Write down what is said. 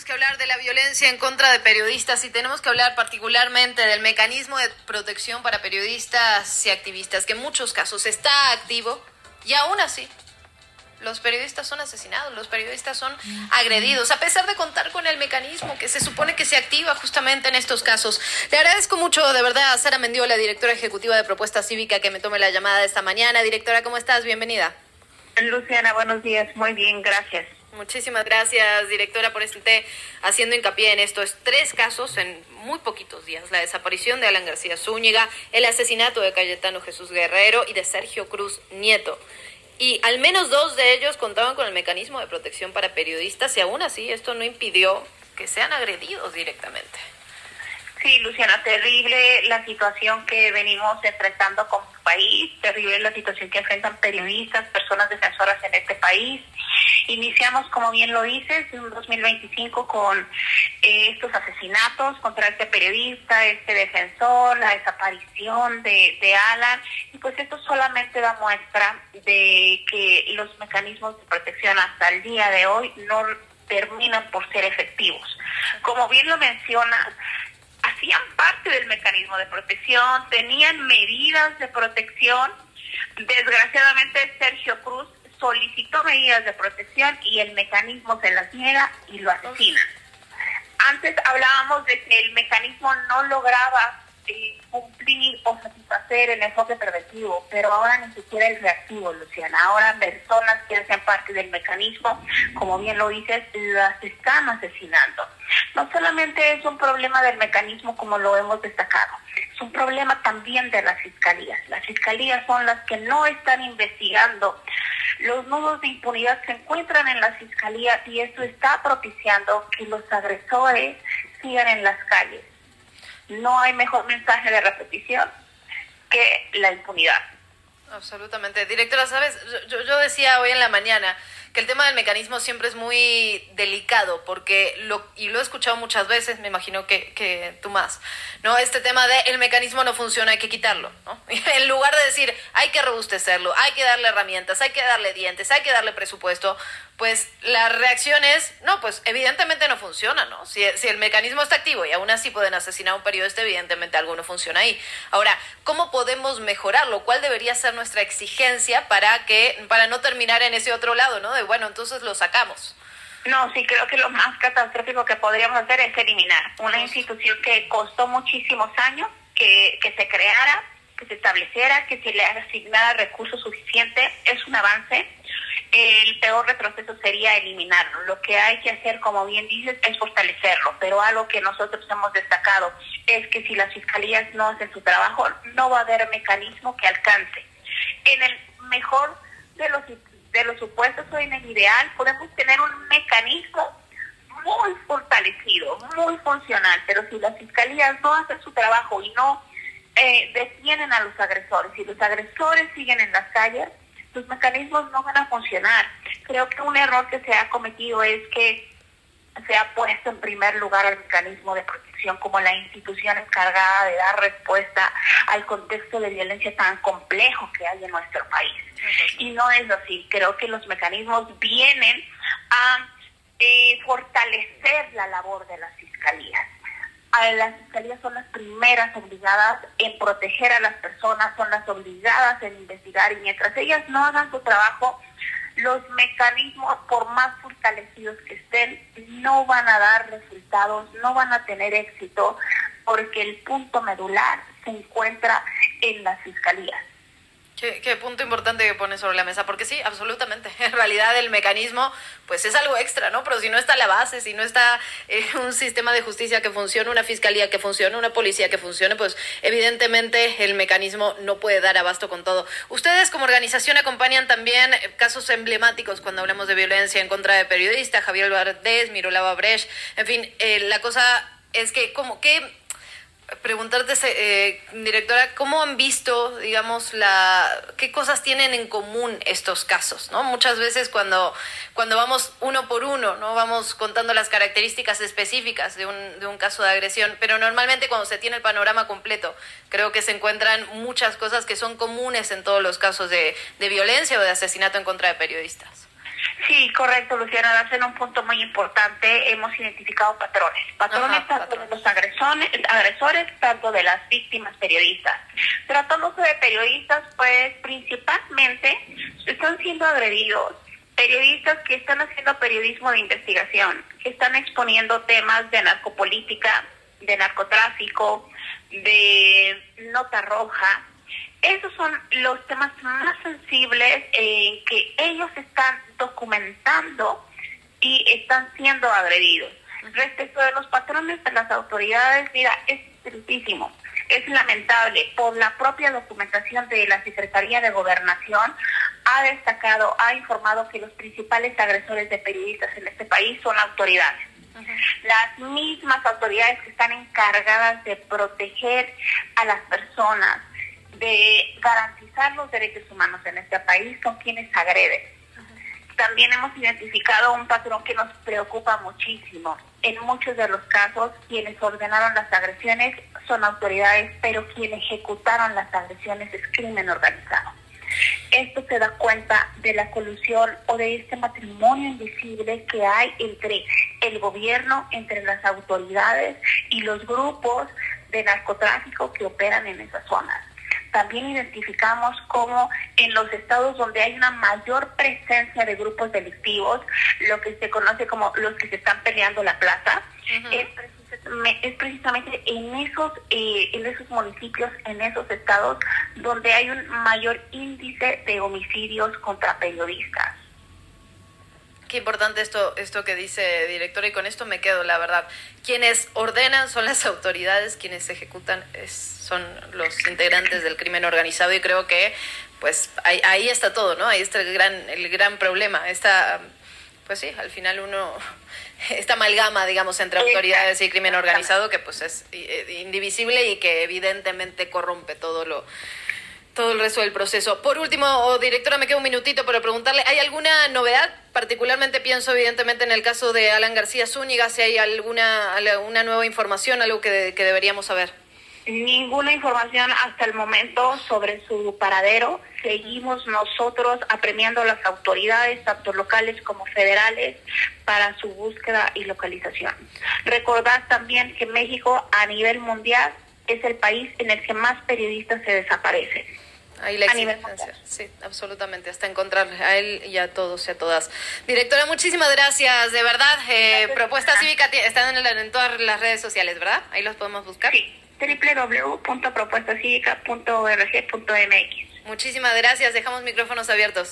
que hablar de la violencia en contra de periodistas y tenemos que hablar particularmente del mecanismo de protección para periodistas y activistas, que en muchos casos está activo y aún así los periodistas son asesinados, los periodistas son agredidos, a pesar de contar con el mecanismo que se supone que se activa justamente en estos casos. Le agradezco mucho, de verdad, a Sara Mendiola, directora ejecutiva de Propuesta Cívica, que me tome la llamada esta mañana. Directora, ¿cómo estás? Bienvenida. Luciana, buenos días. Muy bien, gracias. Muchísimas gracias, directora, por estar haciendo hincapié en estos 3 casos en muy poquitos días. La desaparición de Alan García Zúñiga, el asesinato de Cayetano Jesús Guerrero y de Sergio Cruz Nieto. Y al menos 2 de ellos contaban con el mecanismo de protección para periodistas y aún así esto no impidió que sean agredidos directamente. Sí, Luciana, terrible la situación que venimos enfrentando como país, terrible la situación que enfrentan periodistas, personas defensoras en este país. Iniciamos, como bien lo dices, en 2025 con estos asesinatos contra este periodista, este defensor, la desaparición de Alan, y pues esto solamente da muestra de que los mecanismos de protección hasta el día de hoy no terminan por ser efectivos. Como bien lo mencionas, hacían parte del mecanismo de protección, tenían medidas de protección. Desgraciadamente Sergio Cruz solicitó medidas de protección y el mecanismo se las niega y lo asesina. Antes hablábamos de que el mecanismo no lograba cumplir o satisfacer el enfoque preventivo, pero ahora ni siquiera el reactivo, Luciana. Ahora personas que hacen parte del mecanismo, como bien lo dices, las están asesinando. No solamente es un problema del mecanismo como lo hemos destacado, es un problema también de las fiscalías. Las fiscalías son las que no están investigando los nudos de impunidad que se encuentran en las fiscalías y esto está propiciando que los agresores sigan en las calles. No hay mejor mensaje de repetición que la impunidad. Absolutamente. Directora, ¿sabes? Yo decía hoy en la mañana que el tema del mecanismo siempre es muy delicado porque lo he escuchado muchas veces, me imagino que tú más, ¿no? Este tema de el mecanismo no funciona, hay que quitarlo, ¿no? En lugar de decir hay que robustecerlo, hay que darle herramientas, hay que darle dientes, hay que darle presupuesto, pues la reacción es, no, pues evidentemente no funciona, ¿no? Si el mecanismo está activo y aún así pueden asesinar a un periodista, evidentemente algo no funciona ahí. Ahora, ¿cómo podemos mejorarlo? ¿Cuál debería ser nuestra exigencia para no terminar en ese otro lado, ¿no? De bueno, entonces lo sacamos. No, sí, creo que lo más catastrófico que podríamos hacer es eliminar una institución que costó muchísimos años que se creara, que se estableciera, que se le asignara recursos suficientes. Es un avance. El peor retroceso sería eliminarlo. Lo que hay que hacer, como bien dices, es fortalecerlo, pero algo que nosotros hemos destacado es que si las fiscalías no hacen su trabajo, no va a haber mecanismo que alcance. En el mejor de los supuestos o en el ideal, podemos tener un mecanismo muy fortalecido, muy funcional, pero si las fiscalías no hacen su trabajo y no detienen a los agresores, si los agresores siguen en las calles, los mecanismos no van a funcionar. Creo que un error que se ha cometido es que se ha puesto en primer lugar al mecanismo de protección como la institución encargada de dar respuesta al contexto de violencia tan complejo que hay en nuestro país. Y no es así. Creo que los mecanismos vienen a fortalecer la labor de las fiscalías. Las fiscalías son las primeras obligadas en proteger a las personas, son las obligadas en investigar, y mientras ellas no hagan su trabajo, los mecanismos, por más fortalecidos que estén, no van a dar resultados, no van a tener éxito, porque el punto medular se encuentra en las fiscalías. Qué punto importante que pones sobre la mesa, porque sí, absolutamente. En realidad el mecanismo, pues es algo extra, ¿no? Pero si no está la base, si no está un sistema de justicia que funcione, una fiscalía que funcione, una policía que funcione, pues evidentemente el mecanismo no puede dar abasto con todo. Ustedes como organización acompañan también casos emblemáticos cuando hablamos de violencia en contra de periodistas, Javier Valdés, Mirolava Brecht, en fin, la cosa es que preguntarte, directora, ¿cómo han visto, digamos, qué cosas tienen en común estos casos, ¿no? Muchas veces cuando vamos uno por uno, ¿no? Vamos contando las características específicas de un caso de agresión, pero normalmente cuando se tiene el panorama completo, creo que se encuentran muchas cosas que son comunes en todos los casos de violencia o de asesinato en contra de periodistas. Sí, correcto, Luciana, das en un punto muy importante. Hemos identificado patrones tanto de los agresores, tanto de las víctimas periodistas. Tratándose de periodistas, pues principalmente están siendo agredidos periodistas que están haciendo periodismo de investigación, que están exponiendo temas de narcopolítica, de narcotráfico, de nota roja. Esos son los temas más sensibles que ellos están documentando y están siendo agredidos. Respecto de los patrones de las autoridades, mira, es tristísimo, es lamentable. Por la propia documentación de la Secretaría de Gobernación, ha informado que los principales agresores de periodistas en este país son autoridades. Las mismas autoridades que están encargadas de proteger a las personas, de garantizar los derechos humanos en este país, son quienes agreden. También hemos identificado un patrón que nos preocupa muchísimo. En muchos de los casos, quienes ordenaron las agresiones son autoridades, pero quienes ejecutaron las agresiones es crimen organizado. Esto se da cuenta de la colusión o de este matrimonio invisible que hay entre el gobierno, entre las autoridades y los grupos de narcotráfico que operan en esas zonas. También identificamos cómo en los estados donde hay una mayor presencia de grupos delictivos, lo que se conoce como los que se están peleando la plaza, es precisamente en esos municipios, en esos estados, donde hay un mayor índice de homicidios contra periodistas. Qué importante esto que dice, directora, y con esto me quedo, la verdad. Quienes ordenan son las autoridades, quienes ejecutan son los integrantes del crimen organizado, y creo que pues ahí está todo, ¿no? Ahí está el gran problema. Pues sí, al final esta amalgama, digamos, entre autoridades y crimen organizado, que pues es indivisible y que evidentemente corrompe todo el resto del proceso. Por último, directora, me queda un minutito para preguntarle, ¿hay alguna novedad? Particularmente pienso evidentemente en el caso de Alan García Zúñiga, si hay alguna nueva información, algo que deberíamos saber. Ninguna información hasta el momento sobre su paradero. Seguimos nosotros apremiando a las autoridades, tanto locales como federales, para su búsqueda y localización. Recordar también que México a nivel mundial es el país en el que más periodistas se desaparecen. Ahí la exigencia, sí, absolutamente, hasta encontrar a él y a todos y a todas. Directora, muchísimas gracias, de verdad. Propuesta Cívica están en todas las redes sociales, ¿verdad? Ahí los podemos buscar. Sí, www.propuestacivica.org.mx. Muchísimas gracias, dejamos micrófonos abiertos.